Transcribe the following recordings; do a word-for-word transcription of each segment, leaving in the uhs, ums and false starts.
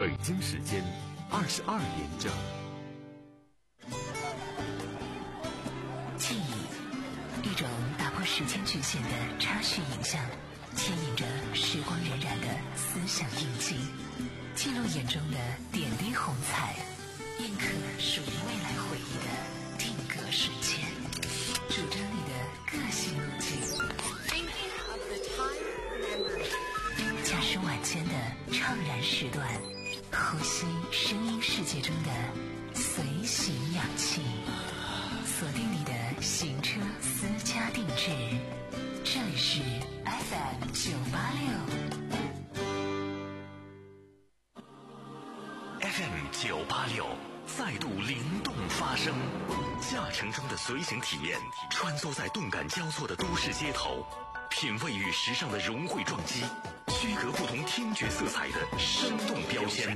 北京时间二十二点整。 记忆，一种打破时间局限的插叙影像，牵引着时光荏苒的思想印记，记录眼中的点滴红彩，印刻属于未来回忆的定格瞬间，主张你的个性路径。驾驶晚间的怅然时段，呼吸声音世界中的随行氧气，锁定你的行车私家定制，这里是 F M 九八六 F M 九八六再度灵动发声，驾乘中的随行体验，穿梭在动感交错的都市街头，品味与时尚的融汇撞击，区隔不同听觉色彩的生动标签。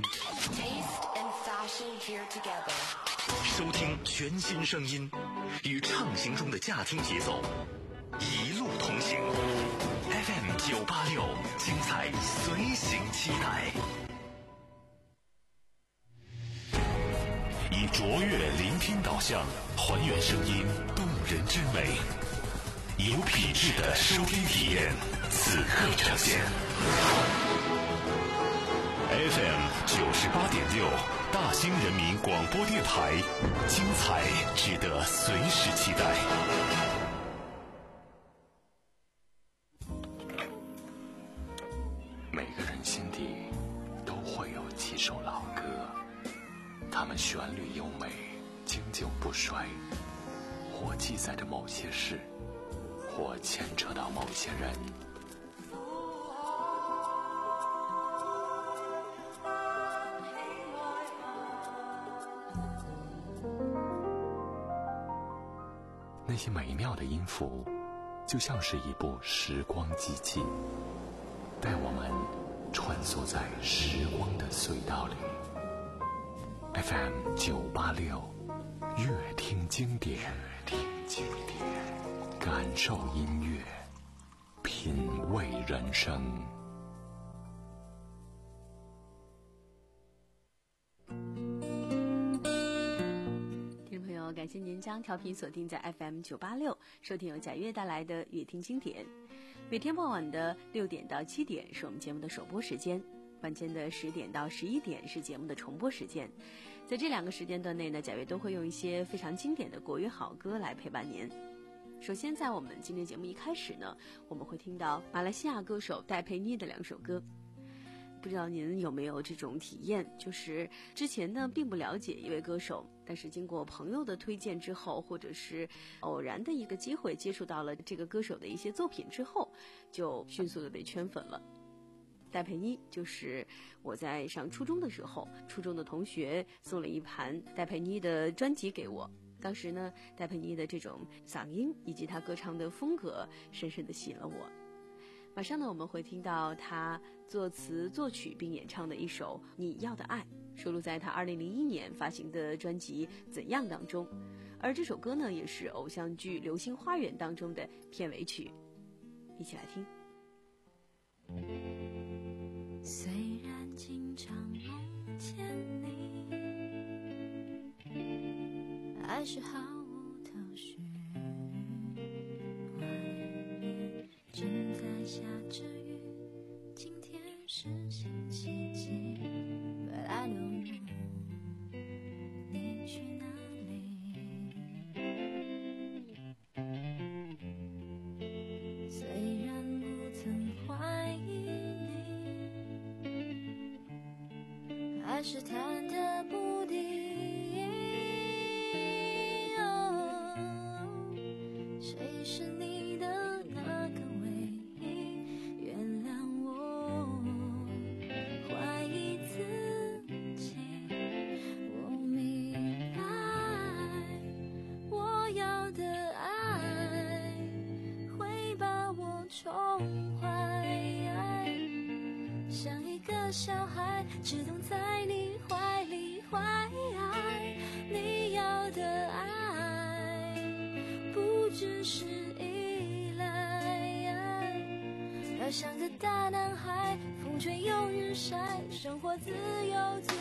收听全新声音，与畅行中的驾听节奏，一路同行。F M 九八六，精彩随行期待。 以卓越聆听导向，还原声音动人之美，有品质的收听体验，此刻呈现。F M 九十八点六，大兴人民广播电台，精彩值得随时期待。 每个人心底都会有几首老歌，它们旋律优美，经久不衰，或记载着某些事，或牵扯到某些人。那些美妙的音符，就像是一部时光机器，带我们穿梭在时光的隧道里。F M 九八六，乐听经典，乐听经典，感受音乐，品味人生。 感谢您将调频锁定在 F M 九八六，收听由贾月带来的乐听经典。每天傍晚的六点到七点是我们节目的首播时间，晚间的十点到十一点是节目的重播时间。在这两个时间段内呢，贾月都会用一些非常经典的国语好歌来陪伴您。首先在我们今天节目一开始呢，我们会听到马来西亚歌手戴佩妮的两首歌。不知道您有没有这种体验，就是之前呢并不了解一位歌手，但是经过朋友的推荐之后，或者是偶然的一个机会接触到了这个歌手的一些作品之后，就迅速的被圈粉了。戴佩妮就是我在上初中的时候，初中的同学送了一盘戴佩妮的专辑给我，当时呢戴佩妮的这种嗓音以及她歌唱的风格深深的吸引了我。马上呢我们会听到他作词作曲并演唱的一首《你要的爱》，收录在他二零零一年发行的专辑《怎样》当中，而这首歌呢也是偶像剧《流星花园》当中的片尾曲，一起来听。 虽然经常梦见你，还是毫无头绪，正在下着雨，今天是星期几 But I don't know 你去哪里。虽然不曾怀疑你，还是忐忑不定。哦，谁是你的那个小孩只懂在你怀里怀爱，你要的爱不只是依赖，而像个大男孩，风吹又日晒，生活自由自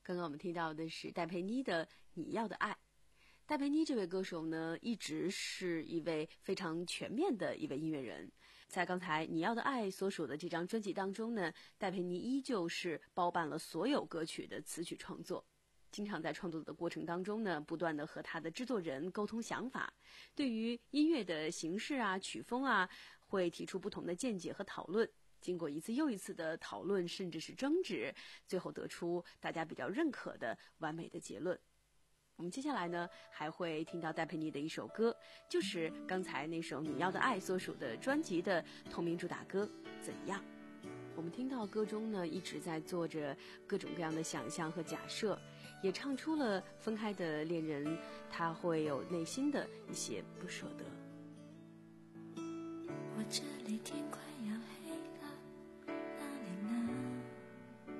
刚刚我们听到的是戴佩妮的《你要的爱》。戴佩妮这位歌手呢，一直是一位非常全面的一位音乐人。在刚才《你要的爱》所属的这张专辑当中呢，戴佩妮依旧是包办了所有歌曲的词曲创作，经常在创作的过程当中呢，不断的和他的制作人沟通想法，对于音乐的形式啊、曲风啊，会提出不同的见解和讨论。经过一次又一次的讨论，甚至是争执，最后得出大家比较认可的完美的结论。我们接下来呢，还会听到戴佩妮的一首歌，就是刚才那首《你要的爱》所属的专辑的同名主打歌《怎样》。我们听到歌中呢，一直在做着各种各样的想象和假设，也唱出了分开的恋人他会有内心的一些不舍得。 我这里天快要黑了，哪里呢？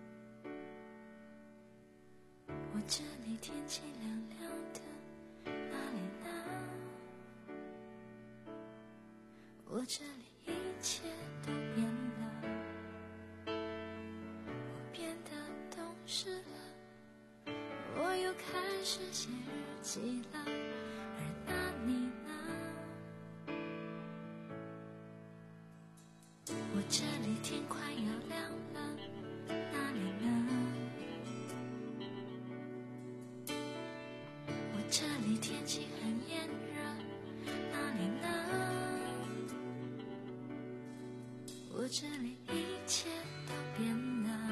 我这里天气凉凉的，哪里呢？我这里一切都变了，我变得懂事了，我又开始写日记了，而那你呢？我这里天快要亮了，哪里呢？我这里天气很炎热，哪里呢？我这里一切都变了，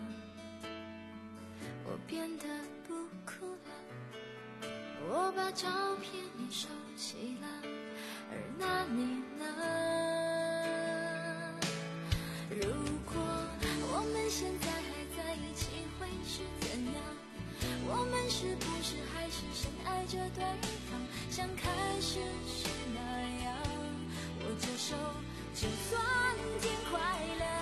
我变得不哭了，我把照片也收起了，而那你呢？如果我们现在还在一起会是怎样？我们是不是还是深爱着对方，像开始时那样握着手就算天快亮？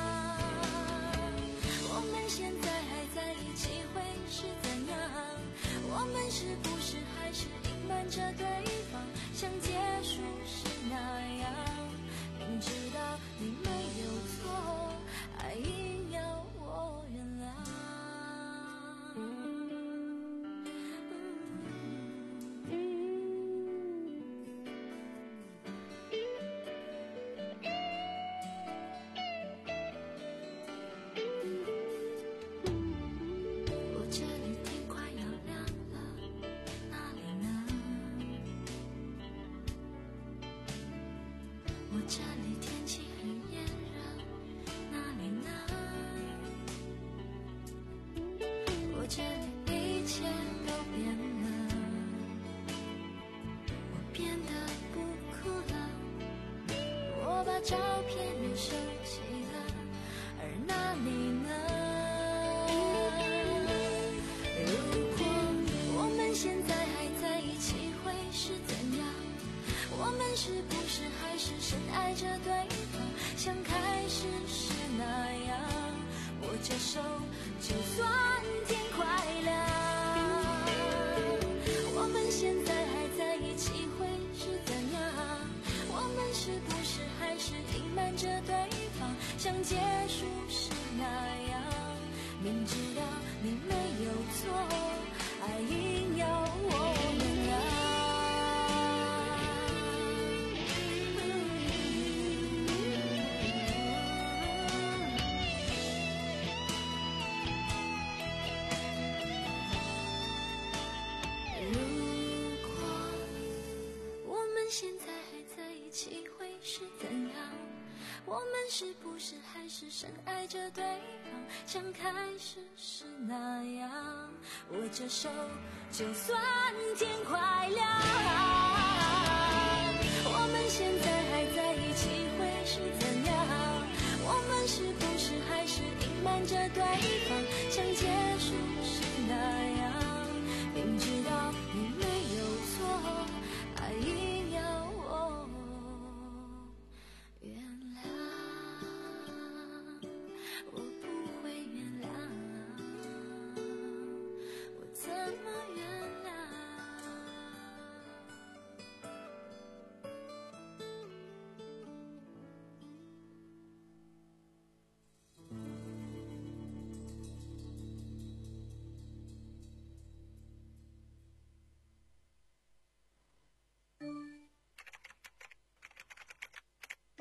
我们现在还在一起会是怎样？我们是不是还是隐瞒着对方，像结束时那样，明知道你没有错，还硬要我原谅。我这里天快要亮了，哪里呢？我这里天气很炎热，哪里呢？我这里一切都变了，我变得不哭了，我把照片也收起了，而那你呢？如果我们现在还在一起会是怎样？我们是不是还是深爱着对方，像开始时那样握着手就算天快亮？我们现在还在一起会是怎样？我们是不是还是隐瞒着对方，像结束时那样，明知道你没有错，还硬要我原谅？现在还在一起会是怎样？我们是不是还是深爱着对方，像开始时那样握着手就算天快亮？我们现在还在一起会是怎样？我们是不是还是隐瞒着对方，像结束时那样，明知道你没有错，还硬要我原谅？我不会原谅，我怎么原谅？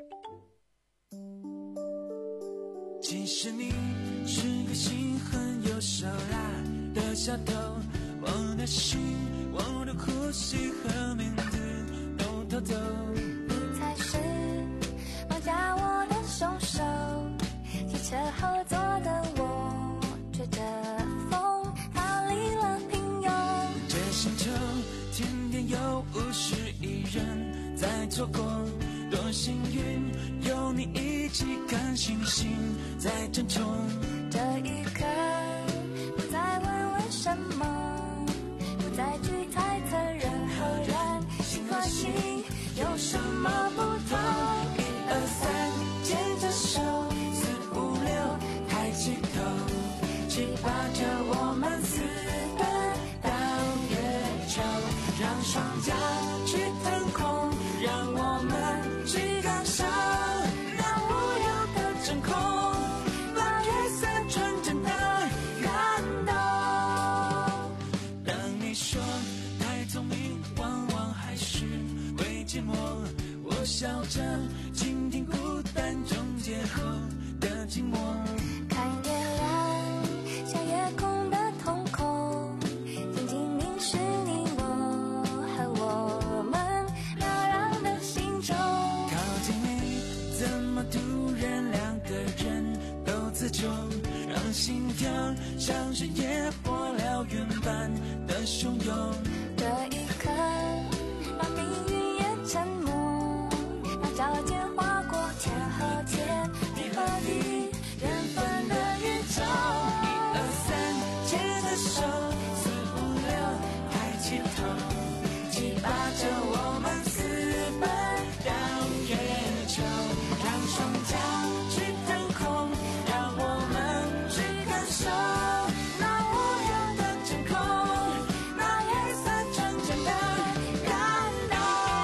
其实你是个心很有手辣的小偷，我的心，我的呼吸和名字都偷走。 你才是绑架我的凶手，汽车后座的我吹着风逃离了平庸。 这星球天天有五十亿人在错过，多幸运有你一起看星星在争宠。 这一刻不再问为什么，不再去猜测人和人心和心有什么不同。一二三牵着手，四五六抬起头，七八九我们私奔到月球，让双脚去腾空，让我们去感受那无忧的真空，那月色纯真的感动。 当你说太聪明往往还是会寂寞，我笑着倾听孤单中结合的寂寞。 看月亮像夜空的瞳孔，静静凝视你我和我们渺然的心中。 靠近你怎么突然两个人都自重，让心跳像是野火燎原般的汹涌。 这一刻让命运也沉默，让脚尖划过天和天，地和地，缘分的宇宙。 一二三牵着手，四五六抬起头，七八九我们私奔到月球，让双脚去腾空，让我们去感受那无忧的真空，那月色纯真的感动。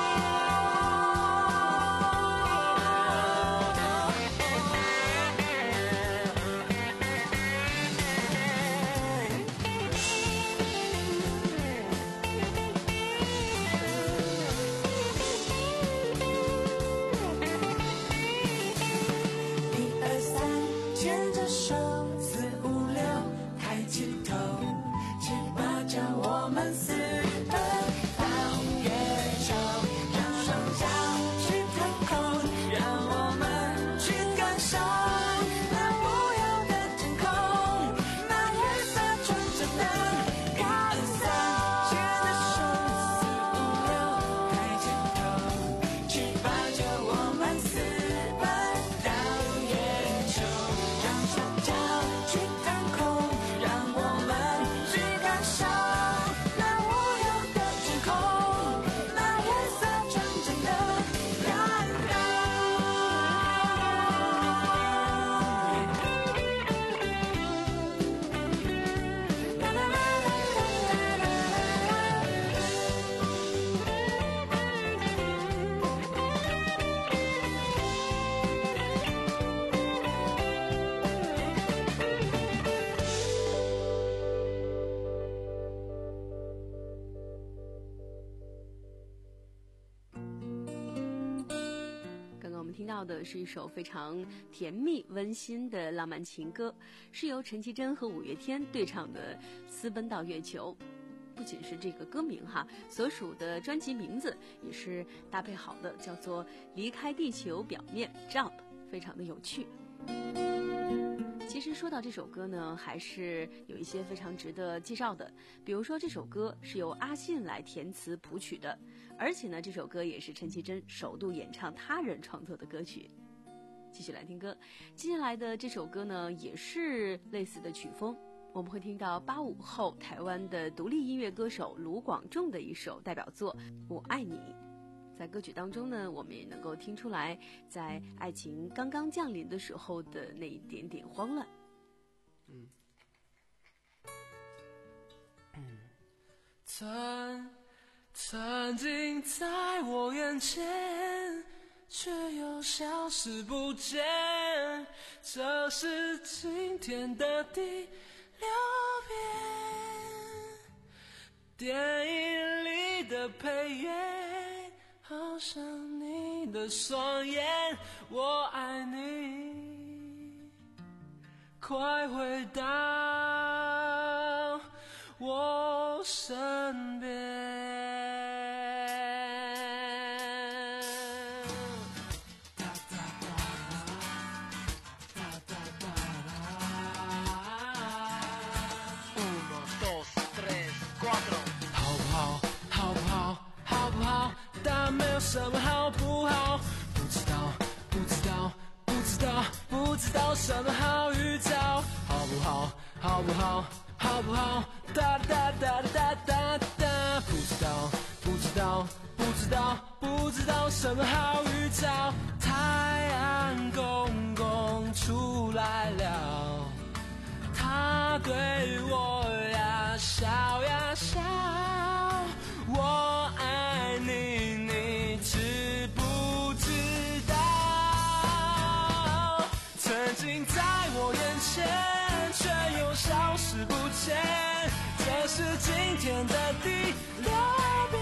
一二三牵着手，四五六抬起头，七八九我们私奔到月球，让双脚去腾空，让我们去感受那无忧的真空，那月色纯真的感受。牵着手，四五六抬起头，七八九我们私奔到月球，让双脚去腾空，让我们去感受那无忧的真空，那月色纯真的感动。啦啦啦啦啦啦刚刚我们听到的是一首非常甜蜜温馨的浪漫情歌，是由陈绮贞和五月天对唱的《私奔到月球》。不仅是这个歌名哈，所属的专辑名字也是搭配好的，叫做《离开地球表面 Jump》，非常的有趣。其实说到这首歌呢，还是有一些非常值得介绍的。比如说这首歌是由阿信来填词谱曲的，而且呢这首歌也是陈绮贞首度演唱他人创作的歌曲。继续来听歌，接下来的这首歌呢也是类似的曲风，我们会听到八五后台湾的独立音乐歌手卢广仲的一首代表作《我爱你》。在歌曲当中呢，我们也能够听出来在爱情刚刚降临的时候的那一点点慌乱。 嗯嗯，曾曾经在我眼前，却又消失不见，这是今天的第六遍。电影里的配乐，好像你你的双眼，我爱你，快回到我身边。没有什么好不好，不知道，不知道，不知道，不知道什么好预兆，好不好，好不好，好不好，哒哒哒哒哒哒，不知道，不知道，不知道，不知道什么好预兆，太阳公公出来了，他对我呀笑呀笑，我爱你，你知不知道？曾经在我眼前，却又消失不见，这是今天的第六遍。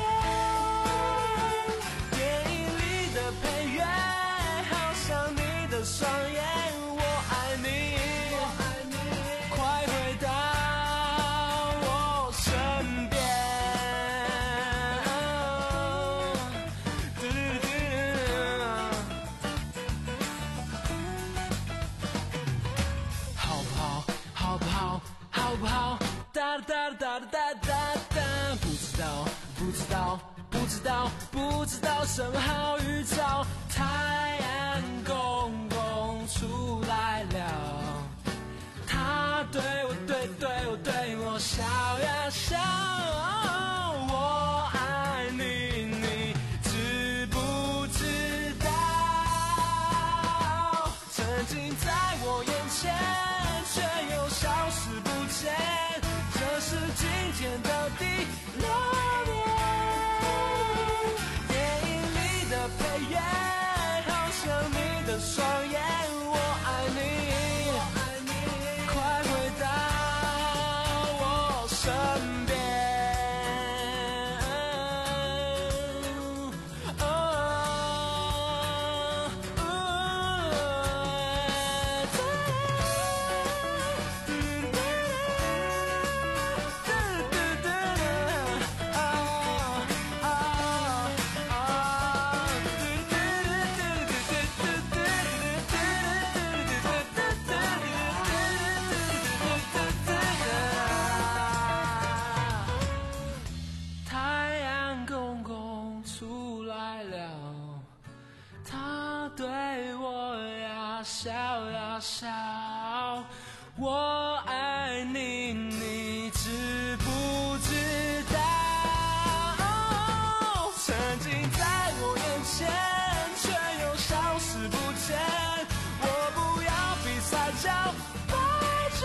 电影里的配乐，好像你的双眼，我爱你，快回到我身边。好不好？哒哒哒哒哒哒哒，不知道，不知道，不知道，不知道什么好预兆。太阳公公出来了，他对我对对我对我笑呀笑，我爱你，你知不知道？曾经在我眼前，却又消失不见，这是今天的第六遍。电影里的配乐，好像你的双眼，我爱你，快回到我身边。哦哦太阳公公出来了，他对我呀笑呀笑，我爱你，你知不知道？曾经在我眼前，却又消失不见，我不要比赛叫白卷。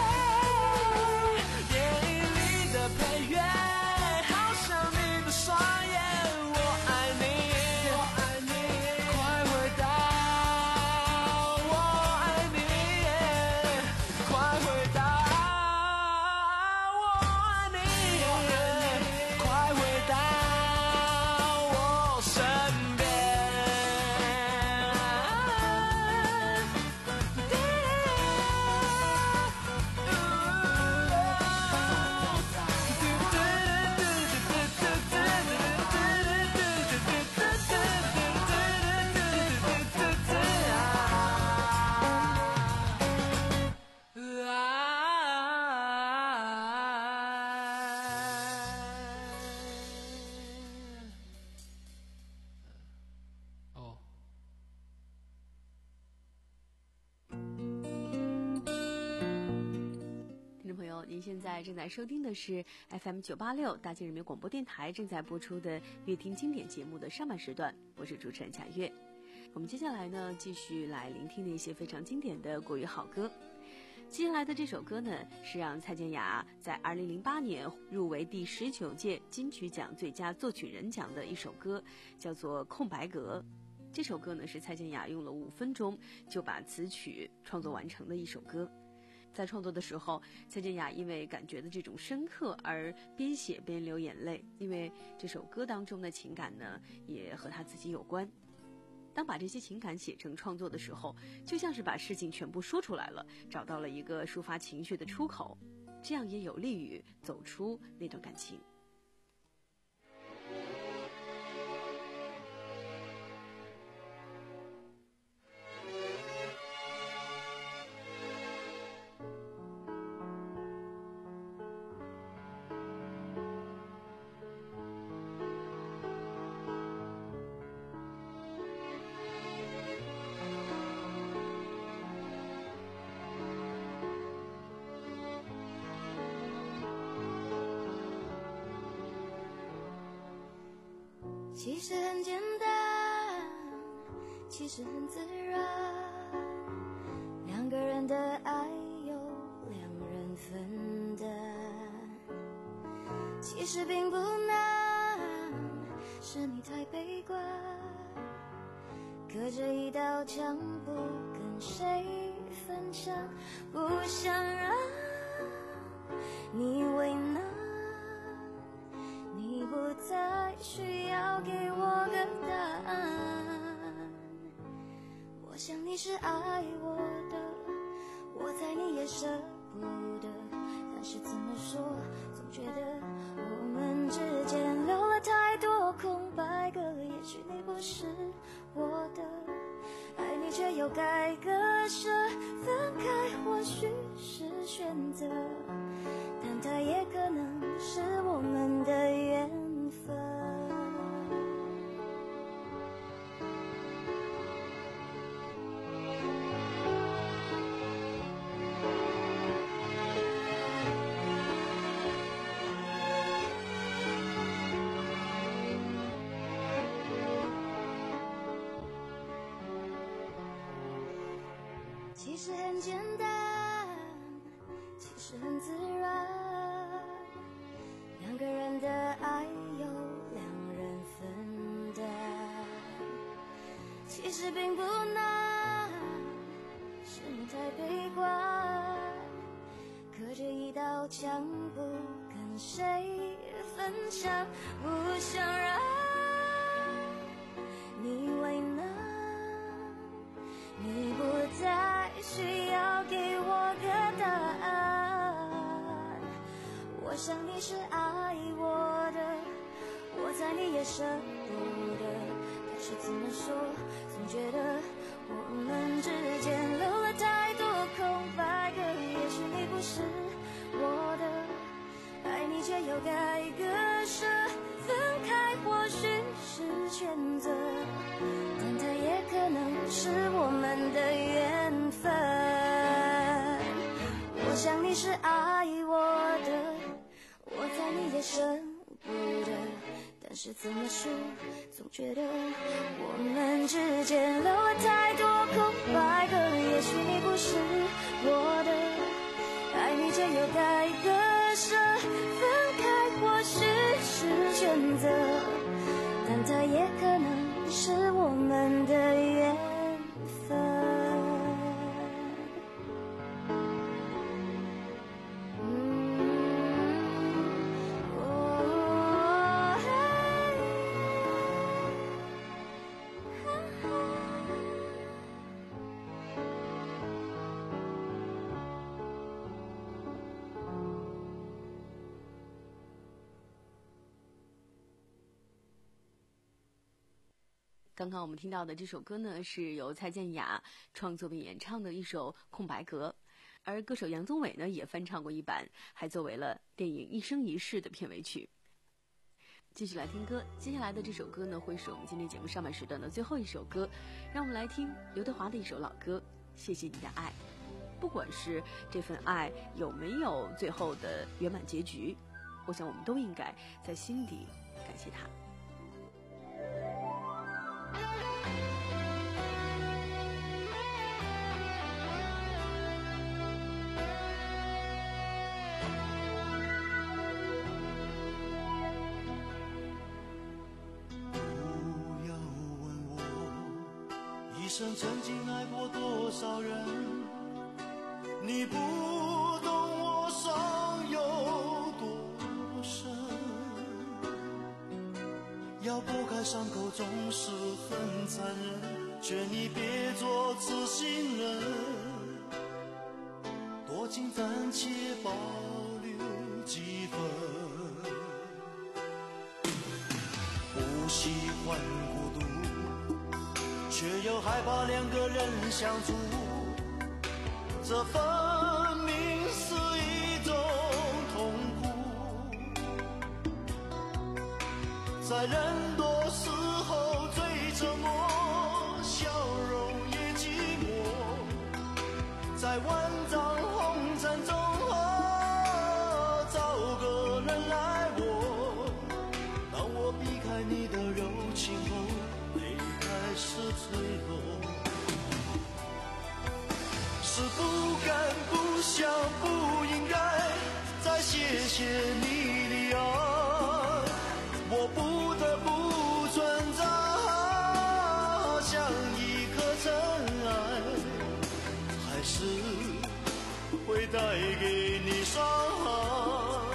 电影里的配乐，好像你的双眼，我爱你，我爱你，快回到我爱你，快回到我爱你，快回到我身边。哦。 听众朋友，您现在正在收听的是 F M 九八六大庆人民广播电台正在播出的乐听经典节目的上半时段，我是主持人贾月。我们接下来呢，继续来聆听那些非常经典的国语好歌。接下来的这首歌呢，是让蔡健雅在二零零八年入围第十九届金曲奖最佳作曲人奖的一首歌，叫做《空白格》。这首歌呢，是蔡健雅用了五分钟就把词曲创作完成的一首歌。在创作的时候，蔡健雅因为感觉的这种深刻而边写边流眼泪，因为这首歌当中的情感呢，也和她自己有关。 当把这些情感写成创作的时候，就像是把事情全部说出来了，找到了一个抒发情绪的出口，这样也有利于走出那段感情。 其实很简单，其实很自然，两个人的爱由两人分担，其实并不难，是你太悲观，隔着一道墙不跟谁分享，不想让你为难，你不再需要给我个答案，我想你是爱我的，我猜你也舍不得，但是怎么说，总觉得我们之间留了太多空白格，也许你不是我的，爱你却又该割舍，分开或许是选择，但它也可能是我们的缘分。其实很简单，其实很自然，两个人的爱由两人分担，其实并不难，是你太悲观，隔着一道墙不跟谁分享，不想让你为难，你不再需要给我个答案，我想你是爱我的，我猜你也舍不得，但是怎么说，总觉得我们之间留了太多空白格，也许你不是我的，爱你却又该割舍，分开或许是选择，但它也可能是我们的缘分。我想你是爱我的，我猜你也舍不得，但是怎么说，总觉得我们之间留了太多空白格，也许你不是我的，爱你却又该割舍，分开或许是选择，但它也可能是我们的缘分。 刚刚我们听到的这首歌呢，是由蔡健雅创作并演唱的一首《空白格》，而歌手杨宗纬呢也翻唱过一版，还作为了电影《一生一世》的片尾曲。继续来听歌，接下来的这首歌呢，会是我们今天节目上半时段的最后一首歌，让我们来听刘德华的一首老歌《谢谢你的爱》。不管是这份爱有没有最后的圆满结局，我想我们都应该在心底感谢他。 曾经爱过多少人，你不懂我伤有多深， 要拨开伤口总是很残忍，劝你别做痴心人，多情暂且保留几分。不喜欢孤独，却又害怕两个人相处，这分明是一种痛苦。在人多时候最沉默，笑容也寂寞，在万丈红尘中找个人来握。当我避开你的柔情后，泪开始坠落，是不敢不想不应该再谢谢你的爱，我不得不存在，像一颗尘埃，还是会带给你伤害。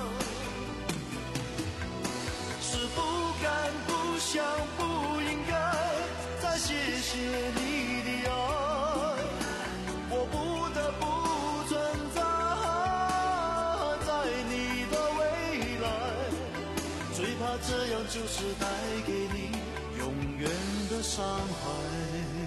是不敢不想不应该再谢谢你的爱，我不得不存在在你的未来，最怕这样就是带给你永远的伤害。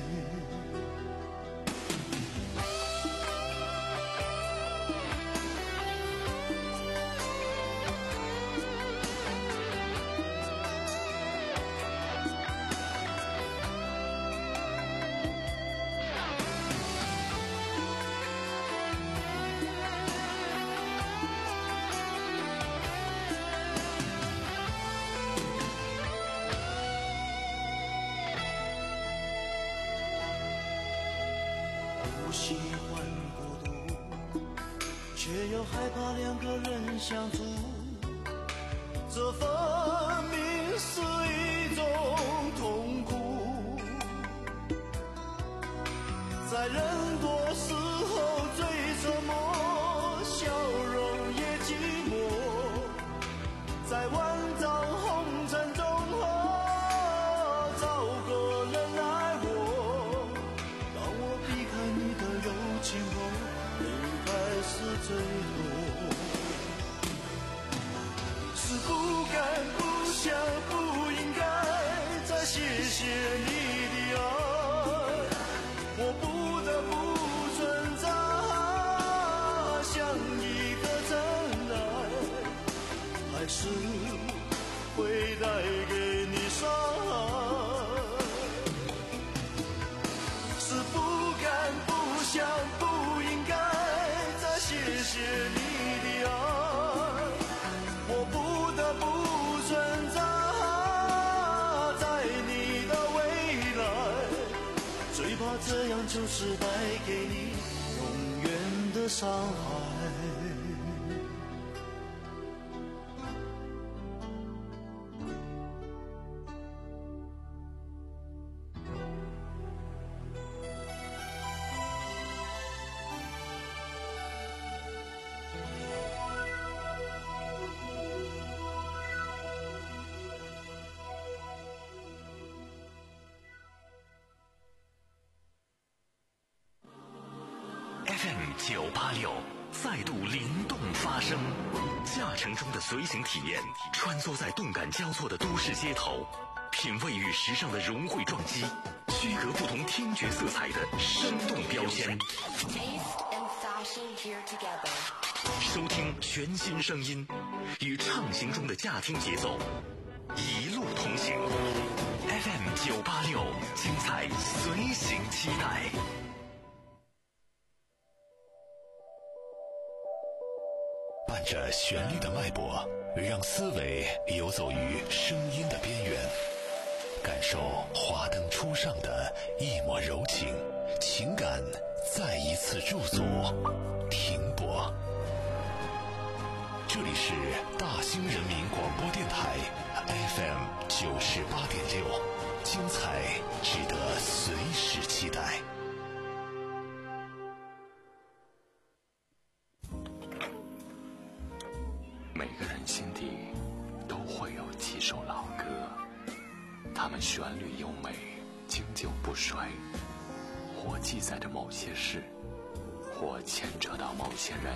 不喜欢孤独，却又害怕两个人相处，这分明是一种痛苦。在人多时候最沉默，笑容也寂寞，在万丈红尘中找个人来握。当我避开你的柔情后，泪开始坠落，是不敢不想不应该再谢谢你的爱，我不得不存在，像一颗尘埃，还是会带给你伤害。是不敢不想不应该再谢谢你的爱，我不得不存在在你的未来，最怕这样就是带给你永远的伤害。 F M 九八六再度灵动发声，驾乘中的随行体验，穿梭在动感交错的都市街头，品味与时尚的融汇撞击，区隔不同听觉色彩的生动标签。收听全新声音，与畅行中的驾听节奏，一路同行。F M 九八六，精彩随行期待。 伴着旋律的脉搏，让思维游走于声音的边缘，感受华灯初上的一抹柔情，情感再一次驻足停泊。这里是大兴人民广播电台 F M 九十八点六，精彩值得随时期待。 每个人心底都会有几首老歌， 它们旋律优美，经久不衰，或记载着某些事，或牵扯到某些人。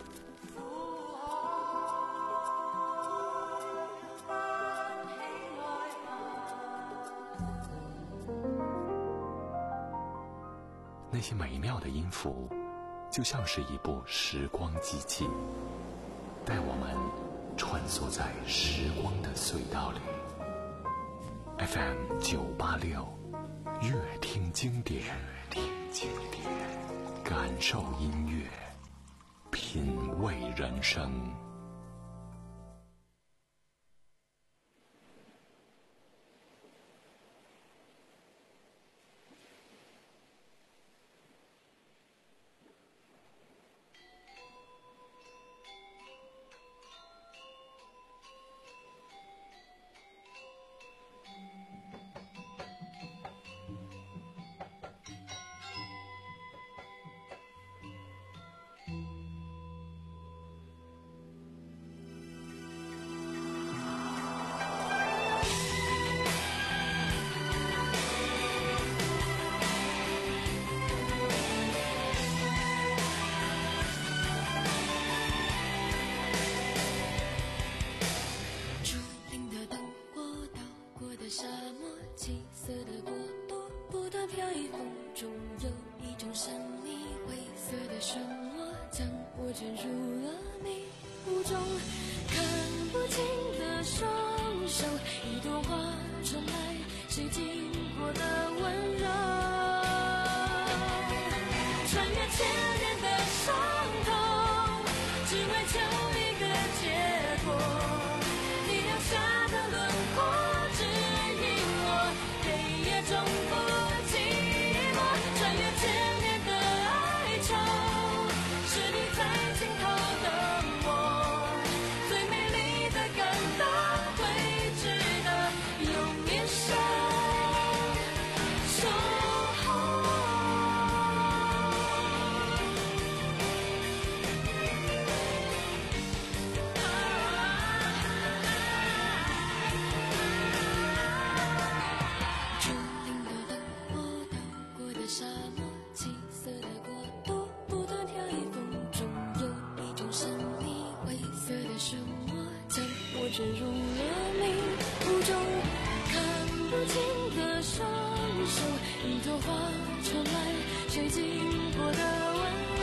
那些美妙的音符，就像是一部时光机器，带我们穿梭在时光的隧道里。F M 九八六，乐听经典，听经典，感受音乐，品味人生。 坠入了迷雾中，看不清的双手，一朵花传来谁经过的温柔，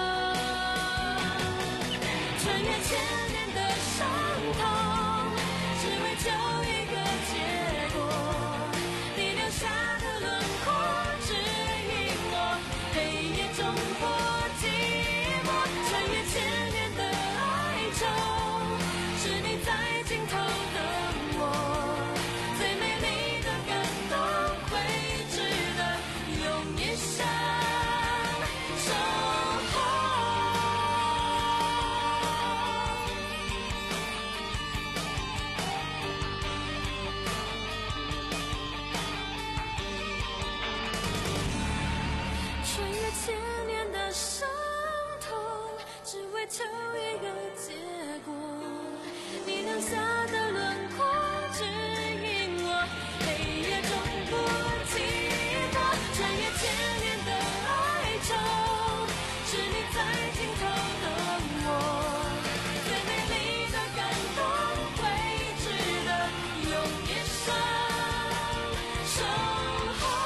穿越千年的伤痛，只为求一个结果，你留下的轮廓指引我，黑夜中不寂寞，穿越千年的哀愁，是你在尽头等我，最美丽的感动会值得用一生守候。穿越千年的伤痛，只为求一个结果，你留下的轮廓指引我，黑夜中不寂寞，穿越千年的哀愁，是你在尽头等我，最美丽的感动会值得用一生守候。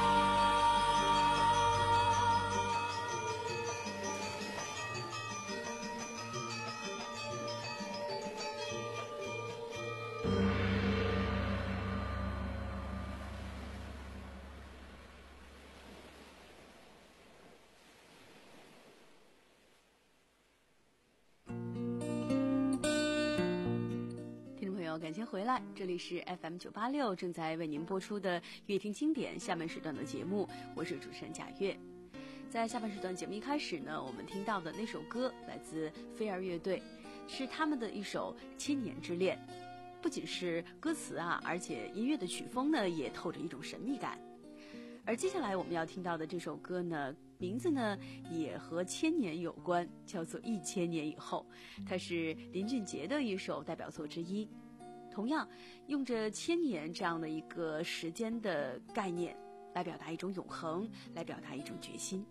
听众朋友，感谢回来，这里是 F M 九八六正在为您播出的乐听经典下半时段的节目，我是主持人贾月。在下半时段节目一开始呢，我们听到的那首歌来自飞儿乐队，是他们的一首《千年之恋》，不仅是歌词啊，而且音乐的曲风呢也透着一种神秘感。而接下来我们要听到的这首歌呢，名字呢也和千年有关，叫做《一千年以后》，它是林俊杰的一首代表作之一。 同样用着千年这样的一个时间的概念来表达一种永恒，来表达一种决心。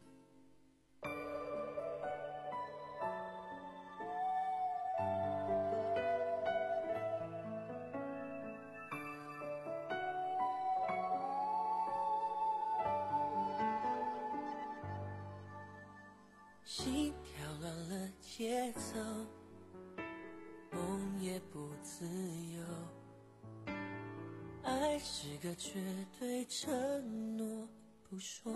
心跳乱了节奏，梦也不自由，爱是个绝对承诺不说，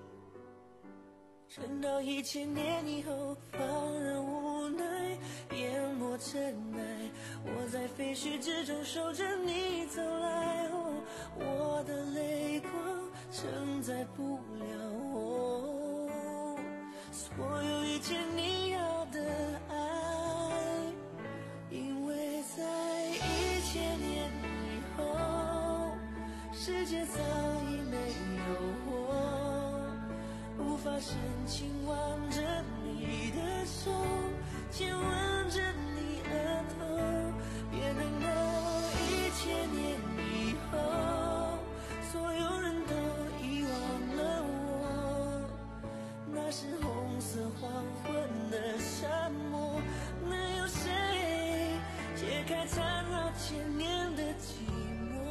撑到一千年以后，放任无奈淹没尘埃，我在废墟之中守着你走来，哦，我的泪光承载不了我所有一切你要的爱，因为在一千年以后，世界早已没有我，无法深情挽着你的手，亲吻着你额头，别等到一千年以后，所有人都遗忘了我，那是红色黄昏的沙漠，能有谁解开缠绕千年的寂寞？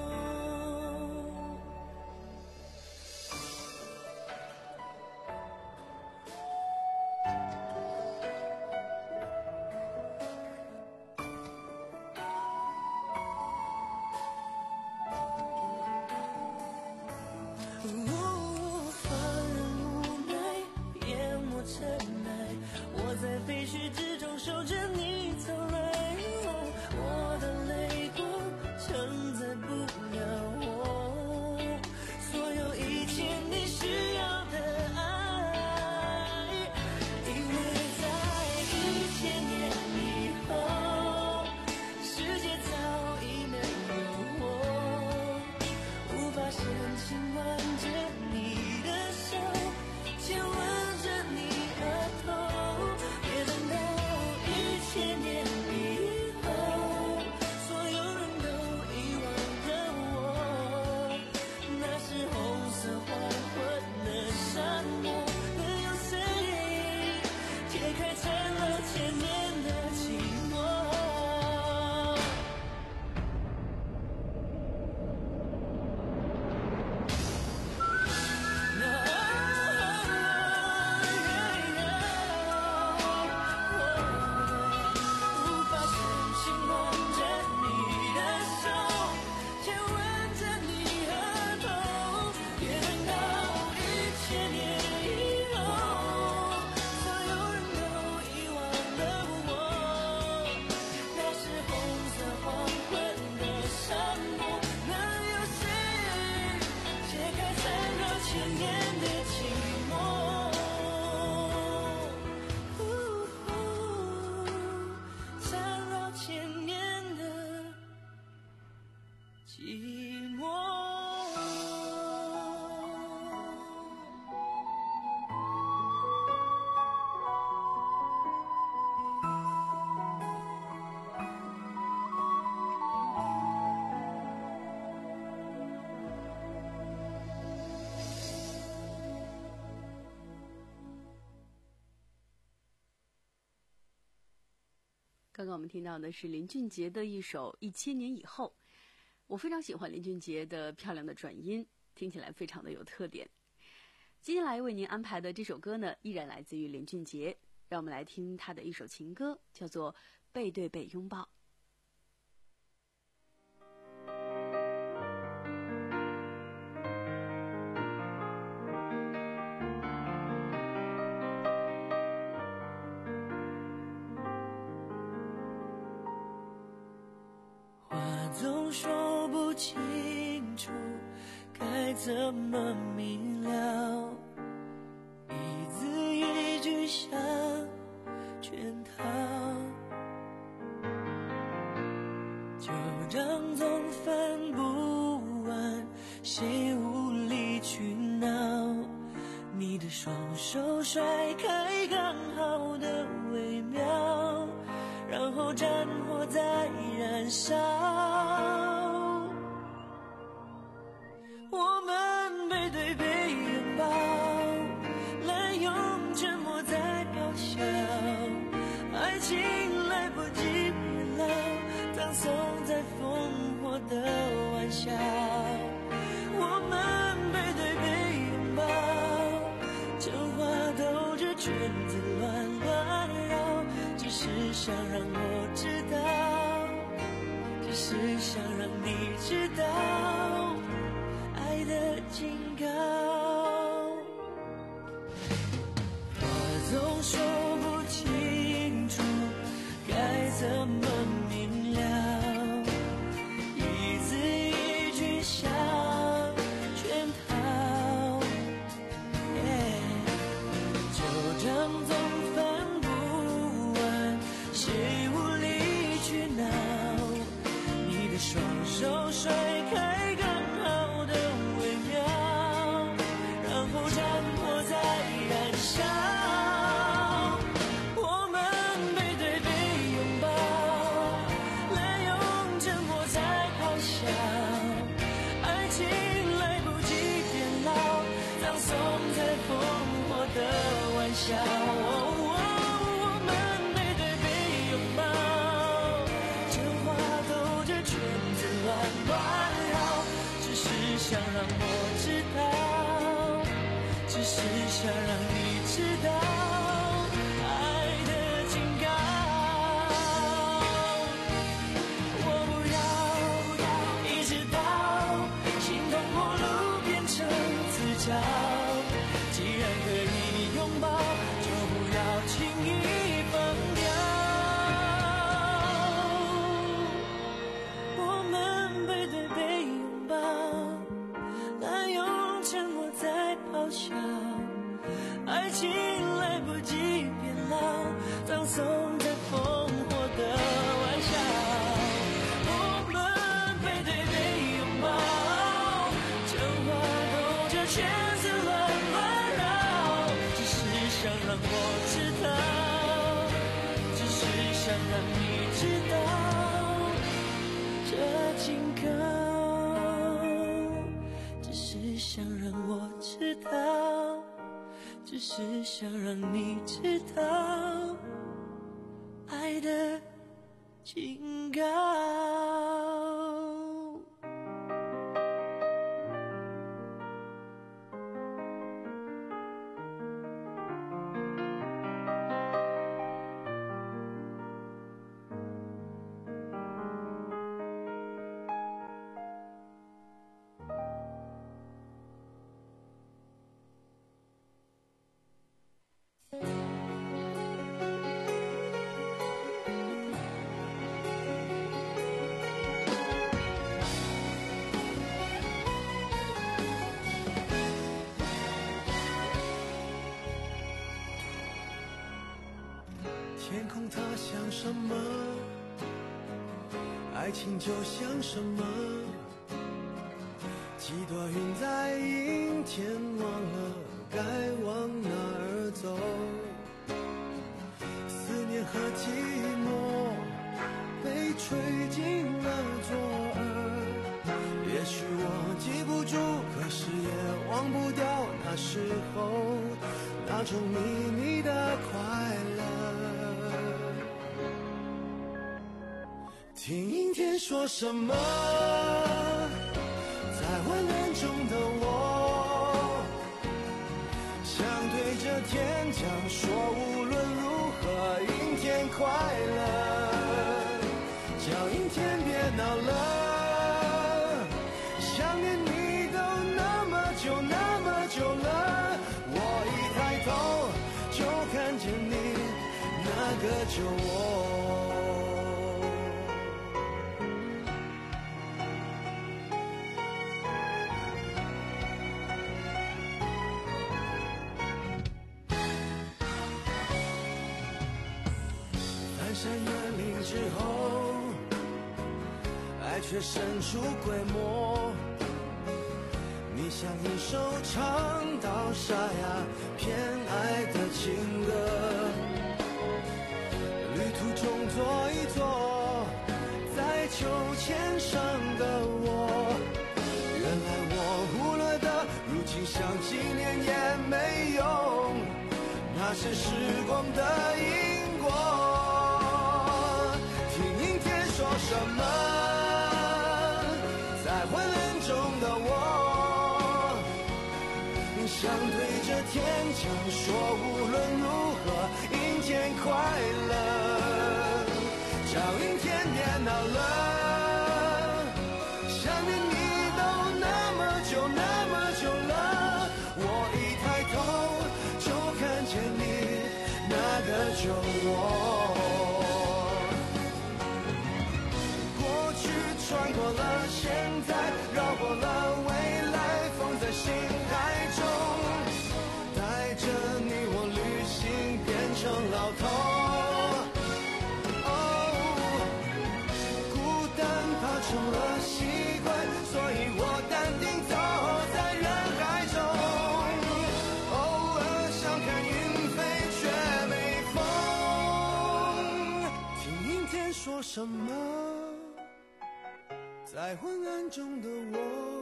我在废墟之中守着你走来，哦，我的泪光承载不了我所有一切你需要的爱，因为在一千年以后，世界早已没有我，无法深情挽着你的手，亲吻着你额头，别等到一千年以后，所有人都遗忘了我，那是红色黄昏的沙漠，能有谁解开缠绕千年的寂寞？ 刚刚我们听到的是林俊杰的一首《一千年以后》，我非常喜欢林俊杰的漂亮的转音，听起来非常的有特点。接下来为您安排的这首歌呢，依然来自于林俊杰，让我们来听他的一首情歌，叫做《背对背拥抱》。 总说不清楚该怎么明了，一字一句像圈套，旧账总翻不完，谁无理取闹？你的双手甩开刚好的微妙，然后战火再燃烧。 是想让你知道爱的警告。我总说不清楚该怎么明了，一字一句像圈套， yeah, 就这总翻不完，谁无理取闹，你的双手甩开刚好的微妙，然后战火在燃烧，我们背对背拥抱，滥用沉默在咆哮，爱情来不及变老，葬送在烽火的玩笑，我们背对背拥抱，这话兜着圈子乱乱绕，只是想让我知道，只是想让你知道爱的警告。我不要一直到心痛陌路变成自嘲，既然可以拥抱，就不要轻易放掉。我们背对背拥抱，滥用沉默在咆哮，爱情来不及变老，葬送在烽火的玩笑，我们背对背拥抱，这话兜着圈子乱乱绕，只是想让我知道，只是想让你知道这警告，只是想让我知道，只是想让你知道爱的警告。 天空它像什么？爱情就像什么？几朵云在阴天，忘了该往哪儿走。思念和寂寞被吹进了左耳，也许我记不住，可是也忘不掉那时候那种秘密的快乐。听阴天说什么，在混乱中的我，想对着天讲说，无论如何阴天快乐，叫阴天别闹了，想念你都那么久那么久了，我一抬头就看见你那个酒窝。翻山越岭之后，爱却神出鬼没，你像一首唱到沙哑偏爱的情歌，旅途中坐一坐，在秋千上的我，原来我忽略的，如今想纪念也没用，那是时光的因果。听阴天说什么，在混乱中的我，想对着天讲说，无论如何阴天快乐，叫阴天别闹了， 念你都那么久那么久了，我一抬头就看见你那个就我。过去穿过了现在，绕过了未来，放在心海中，带着你我旅行变成老头。哦，孤单怕成了习惯，所以我淡定走在人海中，偶尔想看云飞却没风。听阴天说什么，在昏暗中的我，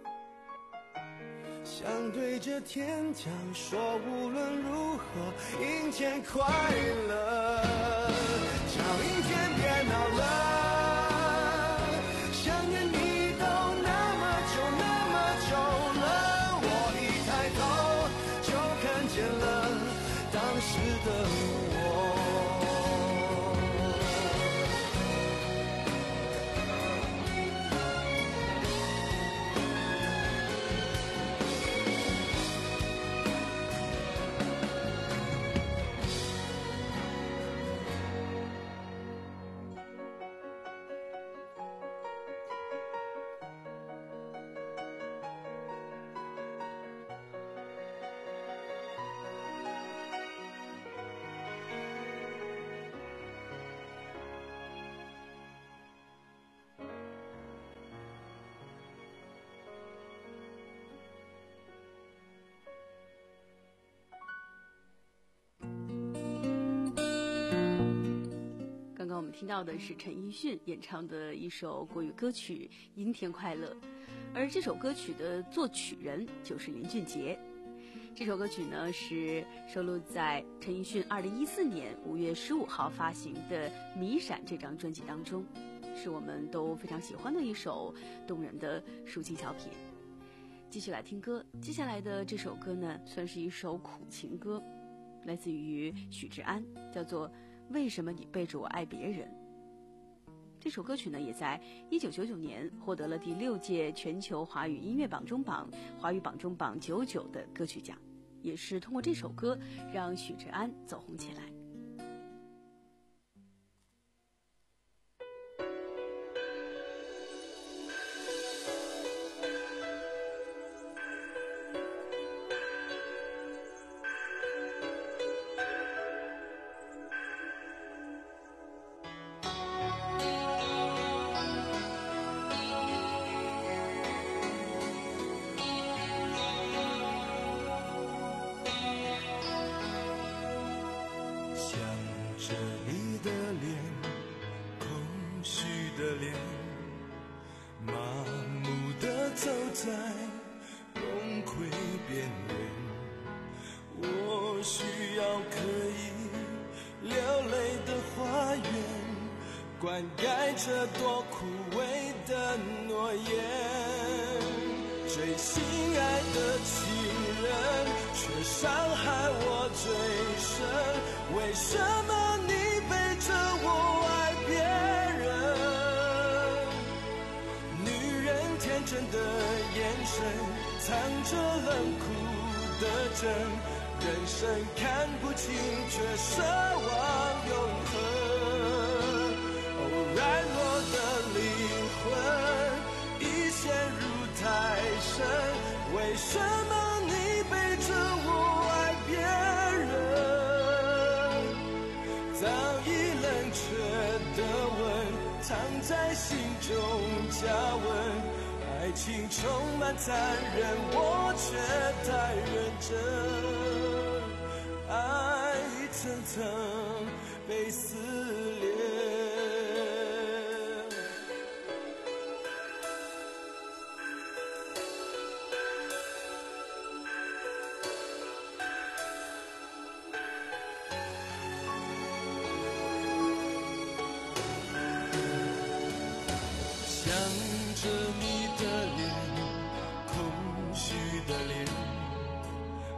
想对着天讲说，无论如何阴天快乐，叫阴天别闹了，想念你都那么久那么久了，我一抬头就看见了当时的我。 刚刚我们听到的是陈奕迅演唱的一首国语歌曲《阴天快乐》，而这首歌曲的作曲人就是林俊杰。这首歌曲呢是收录在陈奕迅二零一四年五月十五号发行的《迷闪》这张专辑当中，是我们都非常喜欢的一首动人的抒情小品。继续来听歌，接下来的这首歌呢算是一首苦情歌，来自于许志安，叫做为什么你背着我爱别人。这首歌曲呢，也在一九九九年获得了第六届全球华语音乐榜中榜华语榜中榜九九的歌曲奖，也是通过这首歌让许志安走红起来。 灌溉着多枯萎的诺言，最心爱的情人却伤害我最深，为什么你背着我爱别人？女人天真的眼神藏着冷酷的真，人生看不清却奢望永恒，软弱的灵魂已陷入太深，为什么你背着我爱别人？早已冷却的吻藏在心中加温，爱情充满残忍，我却太认真，爱一层层被撕裂。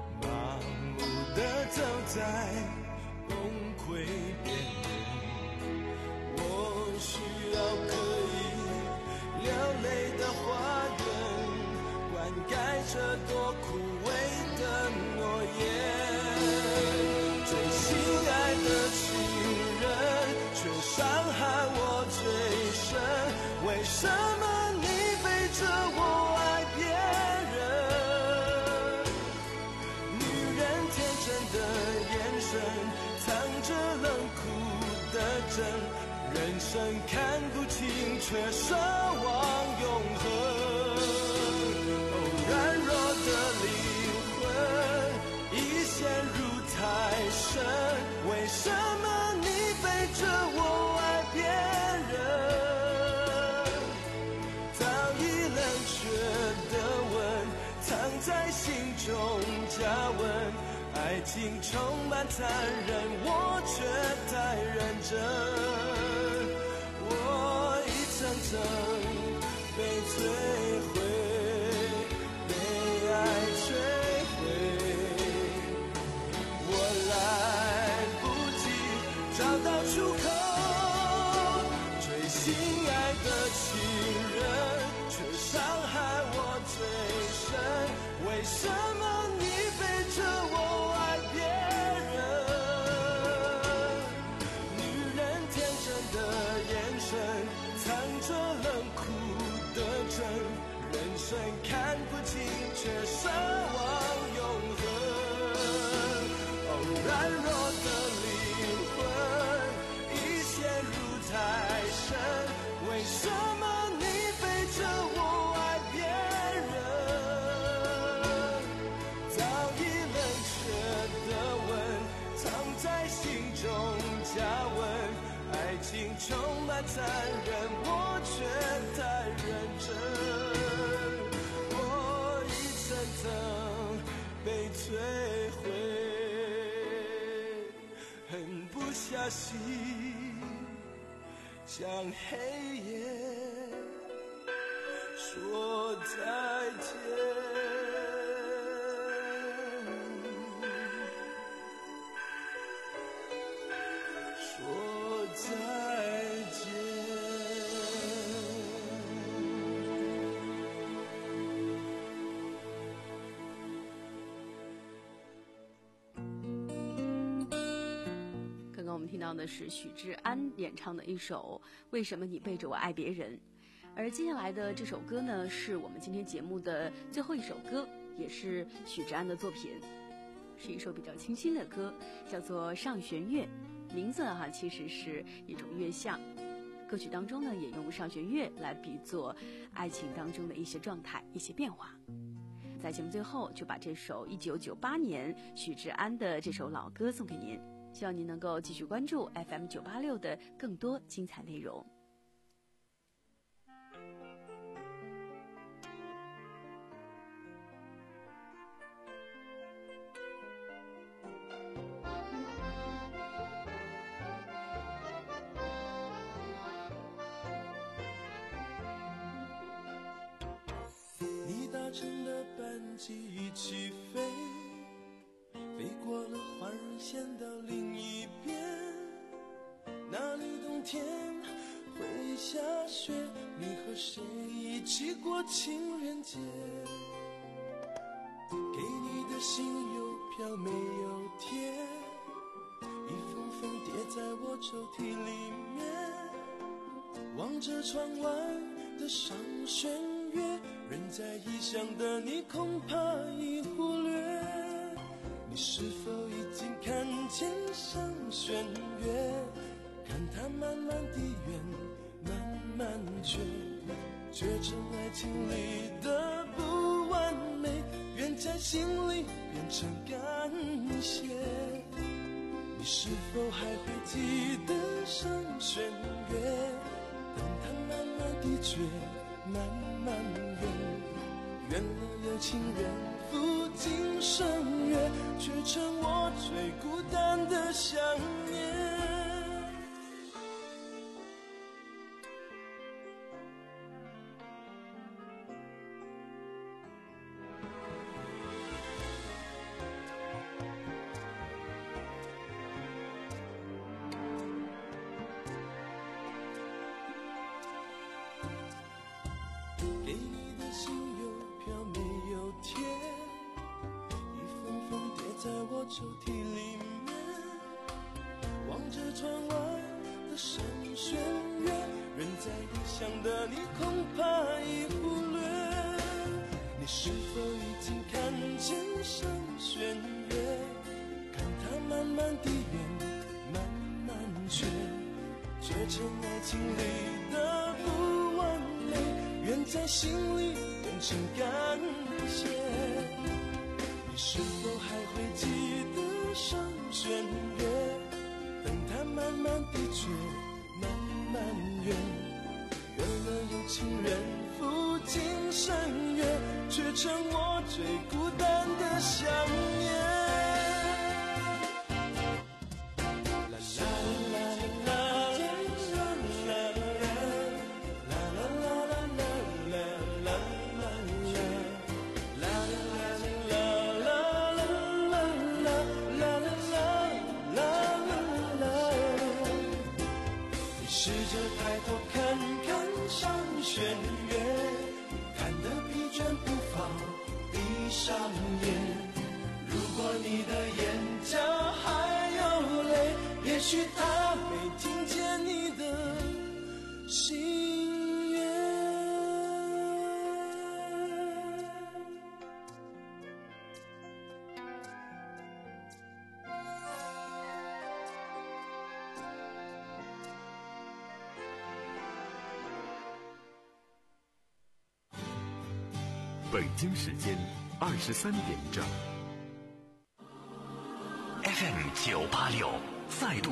在崩溃边缘， 着多枯萎的诺言。最心爱的情人，却伤害我最深。为什么你背着我爱别人？女人天真的眼神，藏着冷酷的真。人生看不清，却奢望永恒。哦，软弱的灵魂已陷入太深。为什么你背着我爱别人？早已冷却的吻，藏在心中加温。爱情充满残忍，我却太认真。我一层层被摧毁，被爱摧毁。我来不及找到出口，最心爱的情人，却伤害我最深。为什么你背着我爱别人？女人天真的眼神，藏着冷酷的真。人生看不清，却奢望永恒。哦，软弱的灵魂已陷入太深。为什么你背着我爱别人？早已冷却的吻，藏在心中加温。爱情充满残忍，我却太认真。我一层层被摧毁，狠不下心向黑夜说再见。说再见。 刚刚我们听到的是许志安演唱的一首《为什么你背着我爱别人》，而接下来的这首歌呢，是我们今天节目的最后一首歌，也是许志安的作品，是一首比较清新的歌，叫做《上弦月》。名字哈其实是一种月相，歌曲当中呢也用上弦月来比作爱情当中的一些状态、一些变化。在节目最后，就把这首一九九八年许志安的这首老歌送给您，希望您能够继续关注 F M 九八六的更多精彩内容。 搭乘的班机一起飞，飞过了环日线到另一边，那里冬天会下雪，你和谁一起过情人节？给你的信邮票没有贴，一封封叠在我抽屉里面，望着窗外的上弦月，人在异乡的你恐怕已忽略，你是否已经看见上弦月？看它慢慢地圆，慢慢缺，缺成爱情里的不完美，愿在心里变成感谢。你是否还会记得上弦月？等它慢慢地缺，慢慢圆，圆了有情人赴今生约，却成我最孤单的想念。给你的信邮票没有贴， 抽屉里面，望着窗外的山弦月，远在异乡的你恐怕已忽略，你是否已经看见上弦月？看它慢慢地圆，慢慢缺，缺成爱情里的不完美，愿在心里变成感谢。你是否还会记得上弦月？等它慢慢地缺，慢慢圆，可能有情人赴今生约，却成我最孤单的想念。试着抬头看看上弦月，看得疲倦不妨闭上眼。如果你的眼角还有泪，也许他没听见你的心愿。 北京时间二十三点整。 F M 九八六再度